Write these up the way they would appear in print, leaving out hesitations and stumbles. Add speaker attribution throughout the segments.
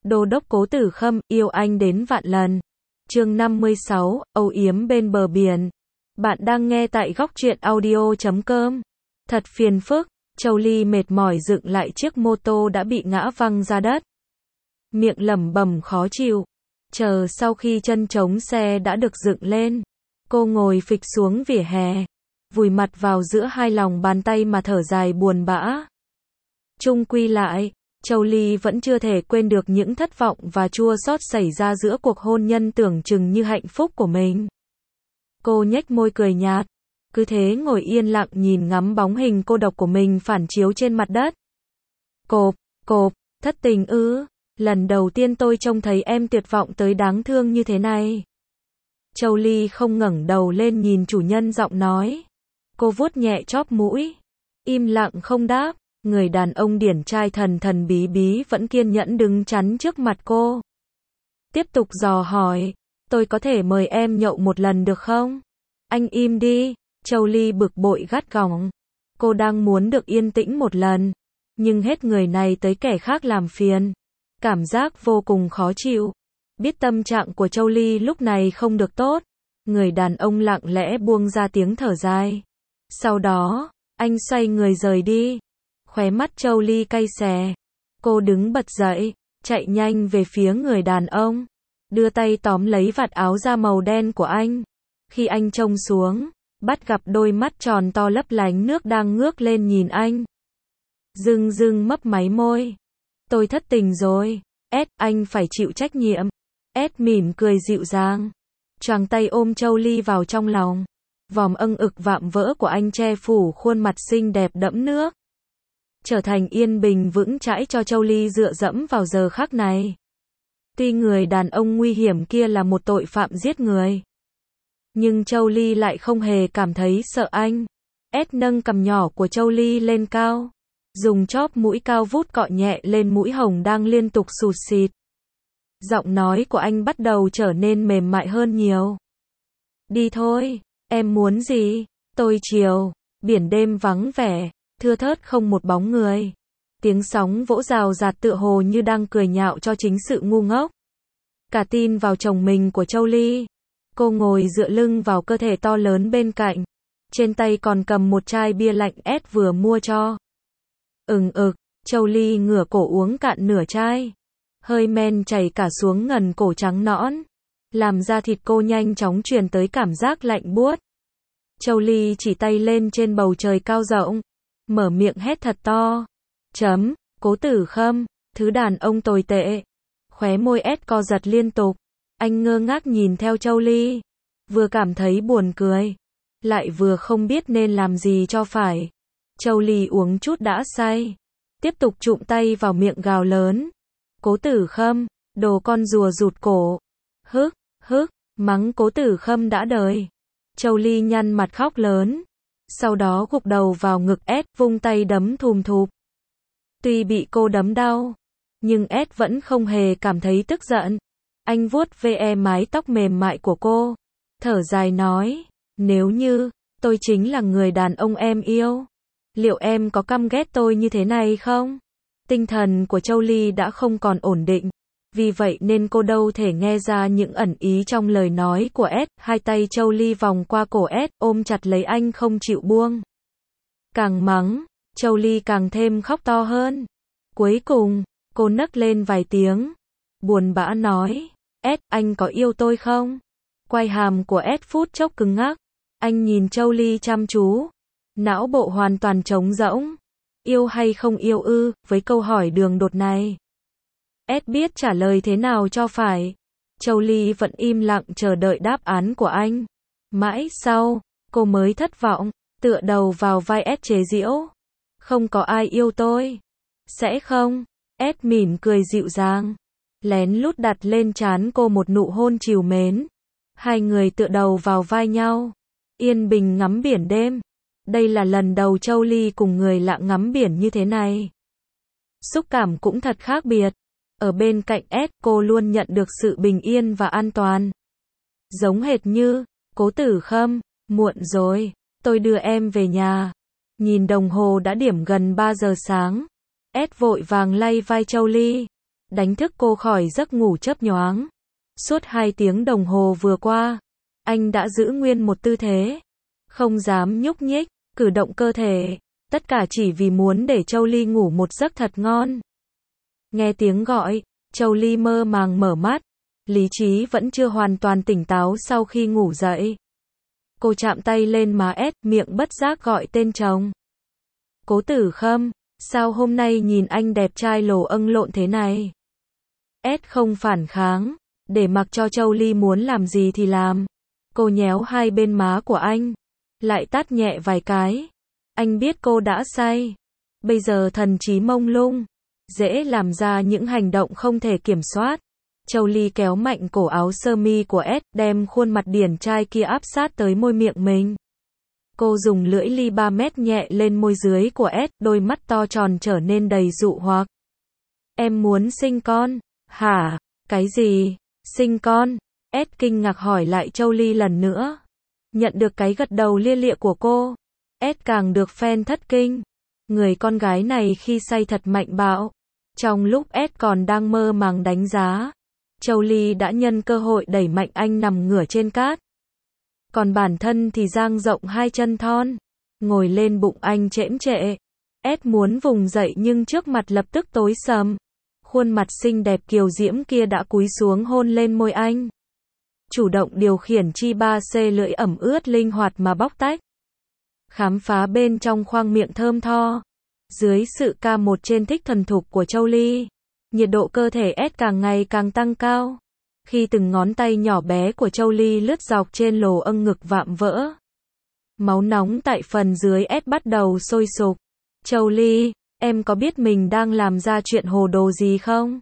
Speaker 1: Đô đốc Cố Tử Khâm, yêu anh đến vạn lần. Chương 56, âu yếm bên bờ biển. Bạn đang nghe tại góc truyện audio.com. Thật phiền phức, Châu Ly mệt mỏi dựng lại chiếc mô tô đã bị ngã văng ra đất. Miệng lẩm bẩm khó chịu. Chờ sau khi chân chống xe đã được dựng lên, cô ngồi phịch xuống vỉa hè, vùi mặt vào giữa hai lòng bàn tay mà thở dài buồn bã. Chung quy lại, Châu Ly vẫn chưa thể quên được những thất vọng và chua xót xảy ra giữa cuộc hôn nhân tưởng chừng như hạnh phúc của mình. Cô nhếch môi cười nhạt, cứ thế ngồi yên lặng nhìn ngắm bóng hình cô độc của mình phản chiếu trên mặt đất. Cộp, cộp, thất tình ư? Lần đầu tiên tôi trông thấy em tuyệt vọng tới đáng thương như thế này. Châu Ly không ngẩng đầu lên nhìn chủ nhân giọng nói. Cô vuốt nhẹ chóp mũi, im lặng không đáp. Người đàn ông điển trai thần thần bí bí vẫn kiên nhẫn đứng chắn trước mặt cô. Tiếp tục dò hỏi, tôi có thể mời em nhậu một lần được không? Anh im đi, Châu Ly bực bội gắt gỏng. Cô đang muốn được yên tĩnh một lần, nhưng hết người này tới kẻ khác làm phiền. Cảm giác vô cùng khó chịu. Biết tâm trạng của Châu Ly lúc này không được tốt, người đàn ông lặng lẽ buông ra tiếng thở dài. Sau đó, anh xoay người rời đi. Khóe mắt Châu Ly cay xè. Cô đứng bật dậy, chạy nhanh về phía người đàn ông, đưa tay tóm lấy vạt áo da màu đen của anh. Khi anh trông xuống, bắt gặp đôi mắt tròn to lấp lánh nước đang ngước lên nhìn anh. Dưng dưng mấp máy môi. Tôi thất tình rồi, anh phải chịu trách nhiệm. Mỉm cười dịu dàng, choàng tay ôm Châu Ly vào trong lòng. Vòm âng ực vạm vỡ của anh che phủ khuôn mặt xinh đẹp đẫm nước, trở thành yên bình vững chãi cho Châu Ly dựa dẫm vào giờ khắc này. Tuy người đàn ông nguy hiểm kia là một tội phạm giết người, nhưng Châu Ly lại không hề cảm thấy sợ anh. Nâng cằm nhỏ của Châu Ly lên cao, dùng chóp mũi cao vút cọ nhẹ lên mũi hồng đang liên tục sụt xịt. Giọng nói của anh bắt đầu trở nên mềm mại hơn nhiều. Đi thôi, em muốn gì? Tôi chiều, biển đêm vắng vẻ, thưa thớt không một bóng người. Tiếng sóng vỗ rào rạt tựa hồ như đang cười nhạo cho chính sự ngu ngốc. Cả tin vào chồng mình của Châu Ly. Cô ngồi dựa lưng vào cơ thể to lớn bên cạnh. Trên tay còn cầm một chai bia lạnh vừa mua cho. Châu Ly ngửa cổ uống cạn nửa chai. Hơi men chảy cả xuống ngần cổ trắng nõn, làm da thịt cô nhanh chóng truyền tới cảm giác lạnh buốt. Châu Ly chỉ tay lên trên bầu trời cao rộng, mở miệng hét thật to. Cố Tử Khâm, thứ đàn ông tồi tệ. Khóe môi co giật liên tục. Anh ngơ ngác nhìn theo Châu Ly, vừa cảm thấy buồn cười, lại vừa không biết nên làm gì cho phải. Châu Ly uống chút đã say, tiếp tục chụm tay vào miệng gào lớn. Cố Tử Khâm, đồ con rùa rụt cổ. Mắng Cố Tử Khâm đã đời. Châu Ly nhăn mặt khóc lớn, sau đó gục đầu vào ngực vung tay đấm thùm thụp. Tuy bị cô đấm đau, nhưng vẫn không hề cảm thấy tức giận. Anh vuốt ve mái tóc mềm mại của cô, thở dài nói, nếu như tôi chính là người đàn ông em yêu, liệu em có căm ghét tôi như thế này không? Tinh thần của Châu Ly đã không còn ổn định, vì vậy nên cô đâu thể nghe ra những ẩn ý trong lời nói của Hai tay Châu Ly vòng qua cổ ôm chặt lấy anh không chịu buông. Càng mắng, Châu Ly càng thêm khóc to hơn. Cuối cùng, cô nấc lên vài tiếng, buồn bã nói, anh có yêu tôi không? Quai hàm của phút chốc cứng ngắc. Anh nhìn Châu Ly chăm chú, não bộ hoàn toàn trống rỗng. Yêu hay không yêu ư? Với câu hỏi đường đột này, biết trả lời thế nào cho phải. Châu Ly vẫn im lặng chờ đợi đáp án của anh. Mãi sau, cô mới thất vọng, tựa đầu vào vai chế giễu. Không có ai yêu tôi. Sẽ không? Mỉm cười dịu dàng, lén lút đặt lên trán cô một nụ hôn trìu mến. Hai người tựa đầu vào vai nhau, yên bình ngắm biển đêm. Đây là lần đầu Châu Ly cùng người lạ ngắm biển như thế này. Xúc cảm cũng thật khác biệt. Ở bên cạnh cô luôn nhận được sự bình yên và an toàn. Giống hệt như, Cố Tử Khâm, muộn rồi, tôi đưa em về nhà. Nhìn đồng hồ đã điểm gần 3 giờ sáng. Vội vàng lay vai Châu Ly. đánh thức cô khỏi giấc ngủ chớp nhoáng. Suốt 2 tiếng đồng hồ vừa qua, anh đã giữ nguyên một tư thế, không dám nhúc nhích, cử động cơ thể, tất cả chỉ vì muốn để Châu Ly ngủ một giấc thật ngon. Nghe tiếng gọi, Châu Ly mơ màng mở mắt, lý trí vẫn chưa hoàn toàn tỉnh táo sau khi ngủ dậy. Cô chạm tay lên má S, miệng bất giác gọi tên chồng. Cố Tử Khâm, sao hôm nay nhìn anh đẹp trai lồ âng lộn thế này? S không phản kháng, để mặc cho Châu Ly muốn làm gì thì làm. Cô nhéo hai bên má của anh, lại tát nhẹ vài cái. Anh biết cô đã say, bây giờ thần trí mông lung, dễ làm ra những hành động không thể kiểm soát. Châu Ly kéo mạnh cổ áo sơ mi của S, đem khuôn mặt điển trai kia áp sát tới môi miệng mình. Cô dùng lưỡi ly 3 mét nhẹ lên môi dưới của S, đôi mắt to tròn trở nên đầy dụ hoặc. Em muốn sinh con, hả? Cái gì? Sinh con? S kinh ngạc hỏi lại Châu Ly lần nữa. Nhận được cái gật đầu lia lịa của cô, S càng được fan thất kinh. Người con gái này khi say thật mạnh bạo. Trong lúc S còn đang mơ màng đánh giá, Châu Ly đã nhân cơ hội đẩy mạnh anh nằm ngửa trên cát. Còn bản thân thì dang rộng hai chân thon, ngồi lên bụng anh chễm chệ. S muốn vùng dậy nhưng trước mặt lập tức tối sầm. Khuôn mặt xinh đẹp kiều diễm kia đã cúi xuống hôn lên môi anh. Chủ động điều khiển chi 3C lưỡi ẩm ướt linh hoạt mà bóc tách. Khám phá bên trong khoang miệng thơm tho. Dưới sự ca một trên thích thuần thục của Châu Ly, nhiệt độ cơ thể S càng ngày càng tăng cao. Khi từng ngón tay nhỏ bé của Châu Ly lướt dọc trên lồ âng ngực vạm vỡ, máu nóng tại phần dưới S bắt đầu sôi sục. Châu Ly, em có biết mình đang làm ra chuyện hồ đồ gì không?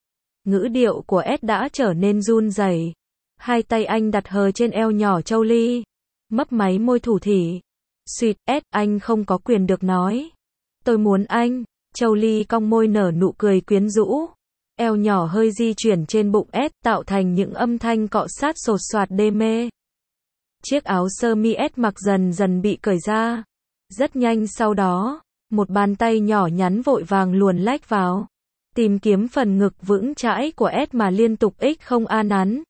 Speaker 1: Ngữ điệu của S đã trở nên run rẩy. Hai tay anh đặt hờ trên eo nhỏ Châu Ly, mấp máy môi thủ thỉ. Xuyệt, S, anh không có quyền được nói. Tôi muốn anh. Châu Ly cong môi nở nụ cười quyến rũ. Eo nhỏ hơi di chuyển trên bụng S, tạo thành những âm thanh cọ sát sột soạt đê mê. Chiếc áo sơ mi S mặc dần dần bị cởi ra. Rất nhanh sau đó, một bàn tay nhỏ nhắn vội vàng luồn lách vào, tìm kiếm phần ngực vững chãi của S mà liên tục không an nắn.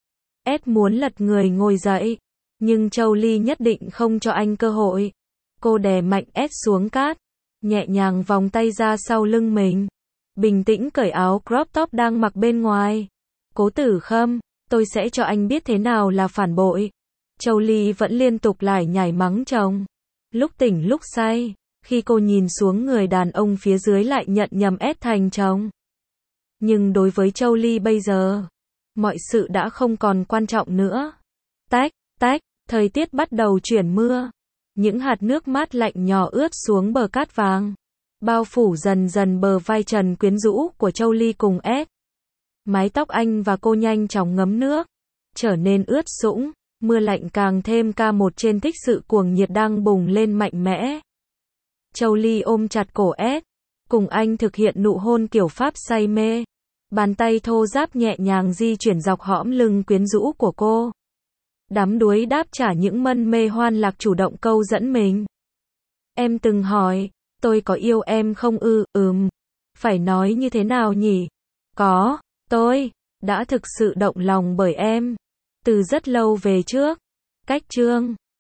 Speaker 1: S muốn lật người ngồi dậy, nhưng Châu Ly nhất định không cho anh cơ hội. Cô đè mạnh S xuống cát, nhẹ nhàng vòng tay ra sau lưng mình, bình tĩnh cởi áo crop top đang mặc bên ngoài. Cố Tử Khâm, tôi sẽ cho anh biết thế nào là phản bội. Châu Ly vẫn liên tục lải nhải mắng chồng, lúc tỉnh lúc say. Khi cô nhìn xuống người đàn ông phía dưới lại nhận nhầm S thành chồng. Nhưng đối với Châu Ly bây giờ, mọi sự đã không còn quan trọng nữa. Tách, tách, thời tiết bắt đầu chuyển mưa. Những hạt nước mát lạnh nhỏ ướt xuống bờ cát vàng, bao phủ dần dần bờ vai trần quyến rũ của Châu Ly cùng S. Mái tóc anh và cô nhanh chóng ngấm nước, trở nên ướt sũng. Mưa lạnh càng thêm ca một trên thích sự cuồng nhiệt đang bùng lên mạnh mẽ. Châu Ly ôm chặt cổ S, cùng anh thực hiện nụ hôn kiểu Pháp say mê. Bàn tay thô ráp nhẹ nhàng di chuyển dọc hõm lưng quyến rũ của cô. Đắm đuối đáp trả những mân mê hoan lạc chủ động câu dẫn mình. Em từng hỏi, tôi có yêu em không ư? Phải nói như thế nào nhỉ? Có, tôi đã thực sự động lòng bởi em từ rất lâu về trước. Cách chương